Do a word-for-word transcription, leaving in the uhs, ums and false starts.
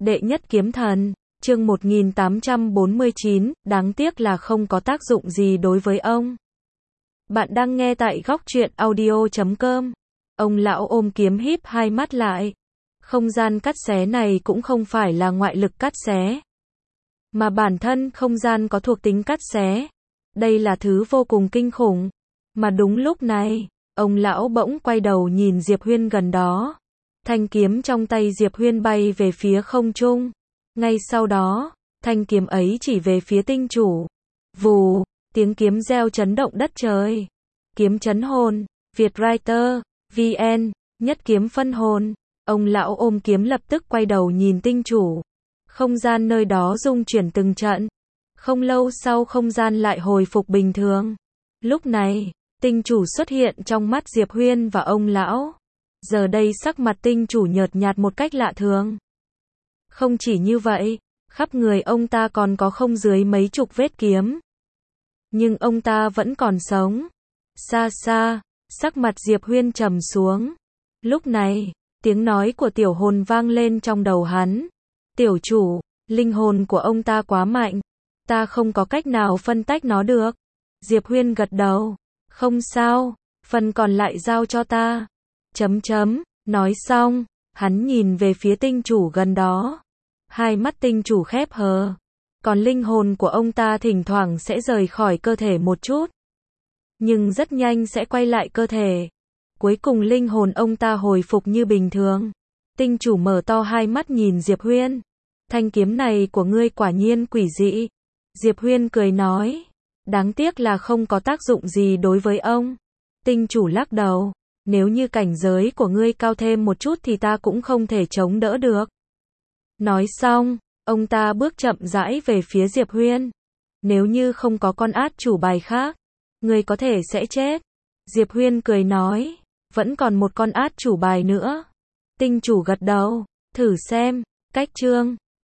Đệ nhất kiếm thần, chương một nghìn tám trăm bốn mươi chín, đáng tiếc là không có tác dụng gì đối với ông. Bạn đang nghe tại góc truyện audio chấm com. Ông lão ôm kiếm híp hai mắt lại. Không gian cắt xé này cũng không phải là ngoại lực cắt xé, mà bản thân không gian có thuộc tính cắt xé. Đây là thứ vô cùng kinh khủng. Mà đúng lúc này, ông lão bỗng quay đầu nhìn Diệp Huyên gần đó. Thanh kiếm trong tay Diệp Huyên bay về phía không trung. Ngay sau đó, thanh kiếm ấy chỉ về phía tinh chủ. Vù, tiếng kiếm reo chấn động đất trời. Kiếm chấn hồn, Vietwriter, vê en, nhất kiếm phân hồn. Ông lão ôm kiếm lập tức quay đầu nhìn tinh chủ. Không gian nơi đó rung chuyển từng trận. Không lâu sau không gian lại hồi phục bình thường. Lúc này, tinh chủ xuất hiện trong mắt Diệp Huyên và ông lão. Giờ đây sắc mặt tinh chủ nhợt nhạt một cách lạ thường. Không chỉ như vậy, khắp người ông ta còn có không dưới mấy chục vết kiếm. Nhưng ông ta vẫn còn sống. Xa xa, sắc mặt Diệp Huyên trầm xuống. Lúc này, tiếng nói của tiểu hồn vang lên trong đầu hắn. Tiểu chủ, linh hồn của ông ta quá mạnh. Ta không có cách nào phân tách nó được. Diệp Huyên gật đầu. Không sao, phần còn lại giao cho ta. Chấm chấm, nói xong, hắn nhìn về phía tinh chủ gần đó. Hai mắt tinh chủ khép hờ. Còn linh hồn của ông ta thỉnh thoảng sẽ rời khỏi cơ thể một chút. Nhưng rất nhanh sẽ quay lại cơ thể. Cuối cùng linh hồn ông ta hồi phục như bình thường. Tinh chủ mở to hai mắt nhìn Diệp Huyên. Thanh kiếm này của ngươi quả nhiên quỷ dị. Diệp Huyên cười nói. Đáng tiếc là không có tác dụng gì đối với ông. Tinh chủ lắc đầu. Nếu như cảnh giới của ngươi cao thêm một chút thì ta cũng không thể chống đỡ được. Nói xong, ông ta bước chậm rãi về phía Diệp Huyên. Nếu như không có con át chủ bài khác, ngươi có thể sẽ chết. Diệp Huyên cười nói. Vẫn còn một con át chủ bài nữa. Tinh chủ gật đầu. Thử xem. Cách chương.